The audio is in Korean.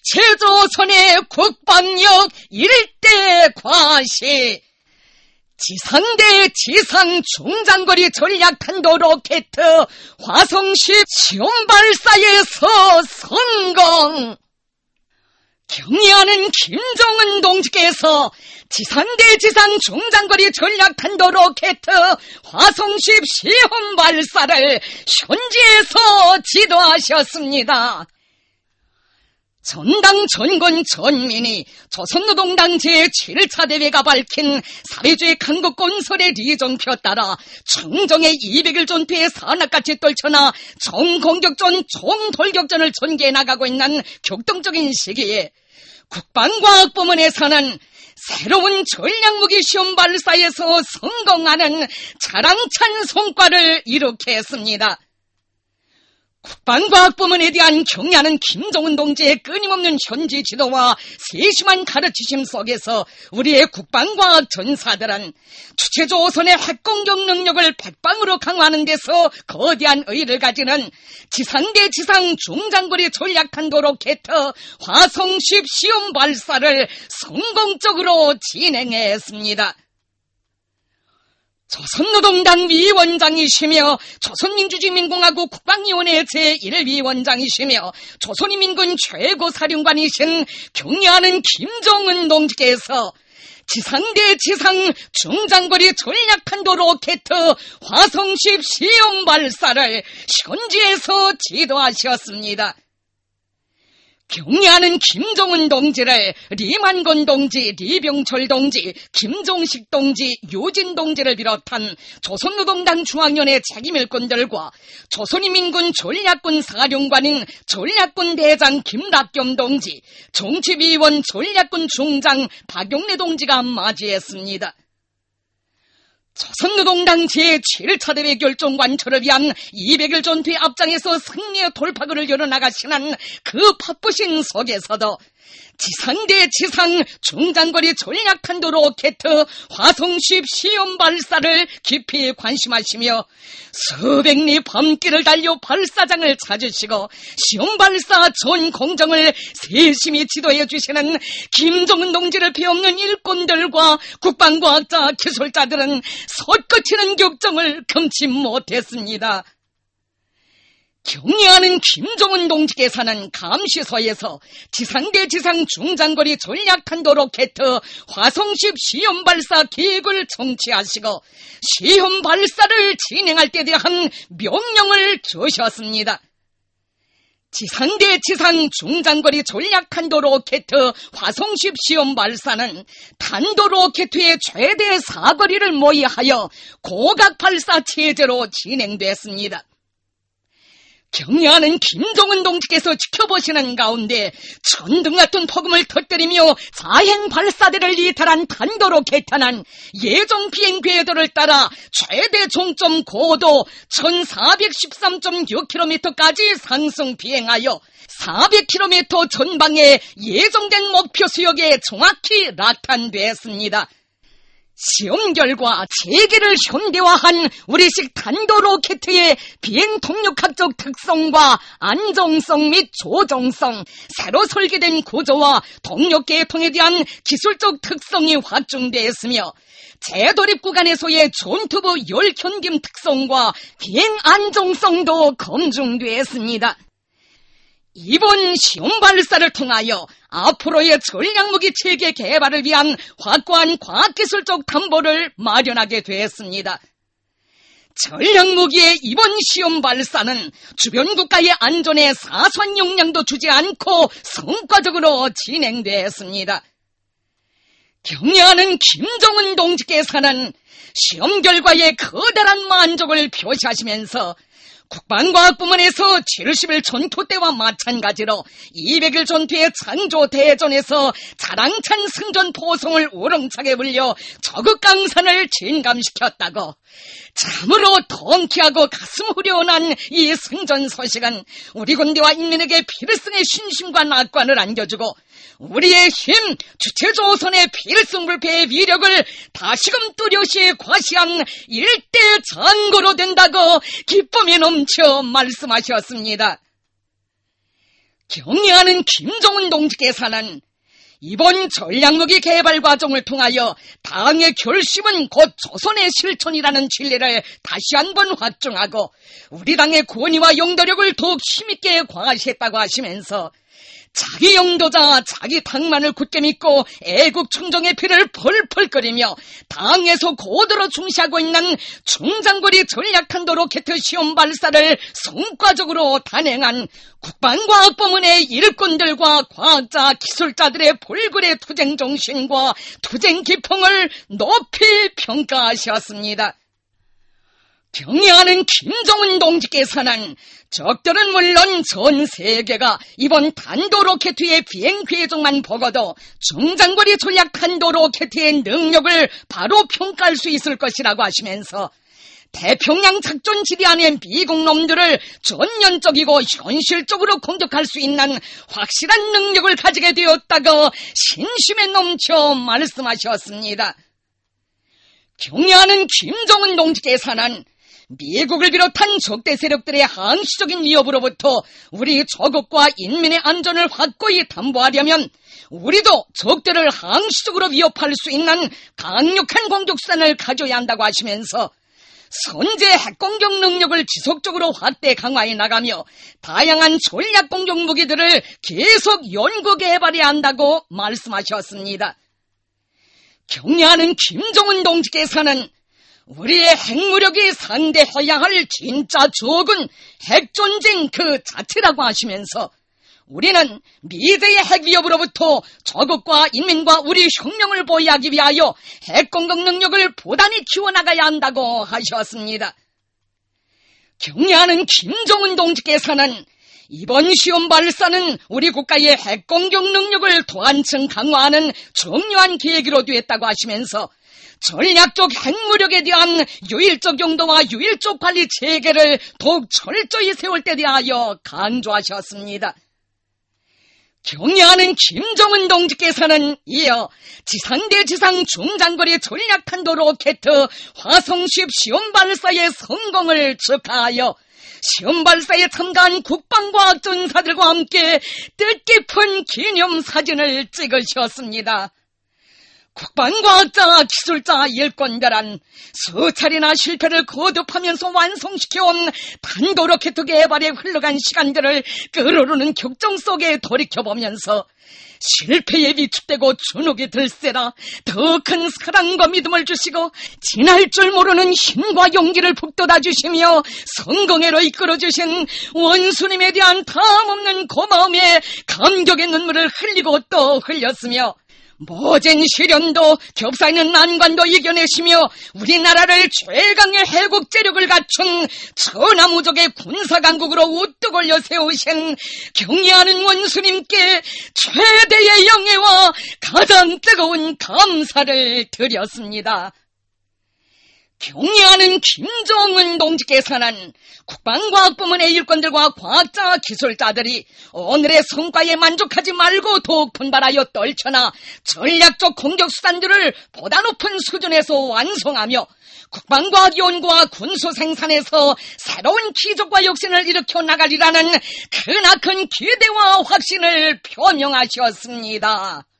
주체조선의 국방력 일대 과시, 지상대 지상 중장거리 전략탄도 로켓 화성10 시험발사에서 성공. 경의하는 김정은 동지께서 지상대 지상 중장거리 전략탄도 로켓 화성10 시험발사를 현지에서 지도하셨습니다. 전당 전군 전민이 조선노동당 제7차 대회가 밝힌 사회주의 강국 건설의 리정표 따라 청정의 200일 전투에 산악같이 떨쳐나 총공격전 총돌격전을 전개해 나가고 있는 격동적인 시기에 국방과학부문에서는 새로운 전략무기 시험 발사에서 성공하는 자랑찬 성과를 이룩했습니다. 국방과학부문에 대한 경의하는 김정은 동지의 끊임없는 현지 지도와 세심한 가르치심 속에서 우리의 국방과학 전사들은 주체조선의 핵공격 능력을 백방으로 강화하는 데서 거대한 의의를 가지는 지상대 지상 중장거리 전략탄도 로켓 화성10 시험 발사를 성공적으로 진행했습니다. 조선노동당 위원장이시며 조선민주주의민공화국 국방위원회 제1위원장이시며 조선인민군 최고사령관이신 경의하는 김정은 동지께서 지상대 지상 중장거리 전략탄도 로켓 화성10 시험 발사를 현지에서 지도하셨습니다. 경의하는 김정은 동지를 리만건 동지, 리병철 동지, 김종식 동지, 유진 동지를 비롯한 조선노동당 중앙위원회 책임일꾼들과 조선인민군 전략군 사령관인 전략군 대장 김락겸 동지, 정치위원 전략군 중장 박용래 동지가 맞이했습니다. 조선노동당 제7차 대회 결정 완초를 위한 200일 전투의 앞장에서 승리의 돌파구를 열어나가시는 그 바쁘신 속에서도 지상대 지상 중장거리 전략탄도 로켓 화성10 시험 발사를 깊이 관심하시며 수백 리 밤길을 달려 발사장을 찾으시고 시험 발사 전 공정을 세심히 지도해 주시는 김정은 동지를 비없는 일꾼들과 국방과학자 기술자들은 솟구치는 격정을 금치 못했습니다. 경의하는 김정은 동지께서는 감시소에서 지상대 지상 중장거리 전략탄도 로켓 화성10 시험 발사 계획을 청취하시고 시험 발사를 진행할 때에 대한 명령을 주셨습니다. 지상대 지상 중장거리 전략탄도 로켓 화성10 시험 발사는 탄도 로켓의 최대 사거리를 모의하여 고각 발사 체제로 진행됐습니다. 경의하는 김정은 동지께서 지켜보시는 가운데 천둥 같은 폭음을 터뜨리며 자행 발사대를 이탈한 탄도 로켓은 예정 비행 궤도를 따라 최대 종점 고도 1413.6km까지 상승 비행하여 400km 전방에 예정된 목표 수역에 정확히 낙탄됐습니다. 시험 결과 체계를 현대화한 우리식 탄도 로켓의 비행 동력학적 특성과 안정성 및 조정성, 새로 설계된 구조와 동력 계통에 대한 기술적 특성이 확증되었으며 재도립 구간에서의 전투부 열견딤 특성과 비행 안정성도 검증되었습니다. 이번 시험 발사를 통하여 앞으로의 전략무기 체계 개발을 위한 확고한 과학기술적 담보를 마련하게 되었습니다. 전략무기의 이번 시험 발사는 주변 국가의 안전에 사소한 영향도 주지 않고 성과적으로 진행되었습니다. 경의하는 김정은 동지께서는 시험 결과에 커다란 만족을 표시하시면서 국방과학부문에서 70일 전투 때와 마찬가지로 200일 전투의 창조대전에서 자랑찬 승전 포성을 우렁차게 불려 저극강산을 진감시켰다고, 참으로 통쾌하고 가슴 후련한 이 승전 소식은 우리 군대와 인민에게 필승의 신심과 낙관을 안겨주고 우리의 힘, 주체조선의 필승불패의 위력을 다시금 뚜렷이 과시한 일대 장고로 된다고 기쁨이 넘쳐 말씀하셨습니다. 경애하는 김정은 동지께서는 이번 전략무기 개발 과정을 통하여 당의 결심은 곧 조선의 실천이라는 진리를 다시 한번 확증하고 우리 당의 권위와 용도력을 더욱 힘있게 과시했다고 하시면서 자기 용도자 자기 당만을 굳게 믿고 애국 충정의 피를 펄펄 끓이며 당에서 고도로 중시하고 있는 중장거리 전략탄도 로켓 시험 발사를 성과적으로 단행한 국방과학부문의 일꾼들과 과학자 기술자들의 볼굴의 투쟁 정신과 투쟁 기풍을 높이 평가하셨습니다. 경애하는 김정은 동지께서는 적들은 물론 전 세계가 이번 탄도 로켓의 비행 궤적만 보고도 중장거리 전략 탄도 로켓의 능력을 바로 평가할 수 있을 것이라고 하시면서 태평양 작전 지대안의 미국 놈들을 전면적이고 현실적으로 공격할 수 있는 확실한 능력을 가지게 되었다고 신심에 넘쳐 말씀하셨습니다. 경애하는 김정은 동지께서는 미국을 비롯한 적대 세력들의 항시적인 위협으로부터 우리 조국과 인민의 안전을 확고히 담보하려면 우리도 적대를 항시적으로 위협할 수 있는 강력한 공격수단을 가져야 한다고 하시면서 선제 핵공격 능력을 지속적으로 확대 강화해 나가며 다양한 전략 공격 무기들을 계속 연구 개발해야 한다고 말씀하셨습니다. 경애하는 김정은 동지께서는 우리의 핵무력이 상대해야 할 진짜 적은 핵전쟁 그 자체라고 하시면서 우리는 미래의 핵위협으로부터 조국과 인민과 우리 혁명을 보호하기 위하여 핵공격 능력을 보단히 키워나가야 한다고 하셨습니다. 경애하는 김정은 동지께서는 이번 시험 발사는 우리 국가의 핵공격 능력을 더 한층 강화하는 중요한 계기로 되었다고 하시면서 전략적 핵무력에 대한 유일적 용도와 유일적 관리 체계를 더욱 철저히 세울 때 대하여 강조하셨습니다. 경애하는 김정은 동지께서는 이어 지상대 지상 중장거리 전략탄도 로켓 화성10 시험 발사의 성공을 축하하여 시험 발사에 참가한 국방과학 전사들과 함께 뜻깊은 기념사진을 찍으셨습니다. 국방과학자, 기술자, 일꾼들은 수차례나 실패를 거듭하면서 완성시켜온 탄도 로켓 개발에 흘러간 시간들을 끓어오르는 격정 속에 돌이켜보면서 실패에 위축되고 주눅이 들세라 더 큰 사랑과 믿음을 주시고 지날 줄 모르는 힘과 용기를 북돋아 주시며 성공회로 이끌어주신 원수님에 대한 다함없는 고마움에 감격의 눈물을 흘리고 또 흘렸으며 모진 시련도 겹사있는 난관도 이겨내시며 우리나라를 최강의 해국재력을 갖춘 천하무적의 군사강국으로 우뚝 올려 세우신 경애하는 원수님께 최대의 영예와 가장 뜨거운 감사를 드렸습니다. 경애하는 김정은 동지께서는 국방과학부문의 일꾼들과 과학자, 기술자들이 오늘의 성과에 만족하지 말고 더욱 분발하여 떨쳐나 전략적 공격수단들을 보다 높은 수준에서 완성하며 국방과학 연구와 군수 생산에서 새로운 기적과 혁신을 일으켜 나가리라는 크나큰 기대와 확신을 표명하셨습니다.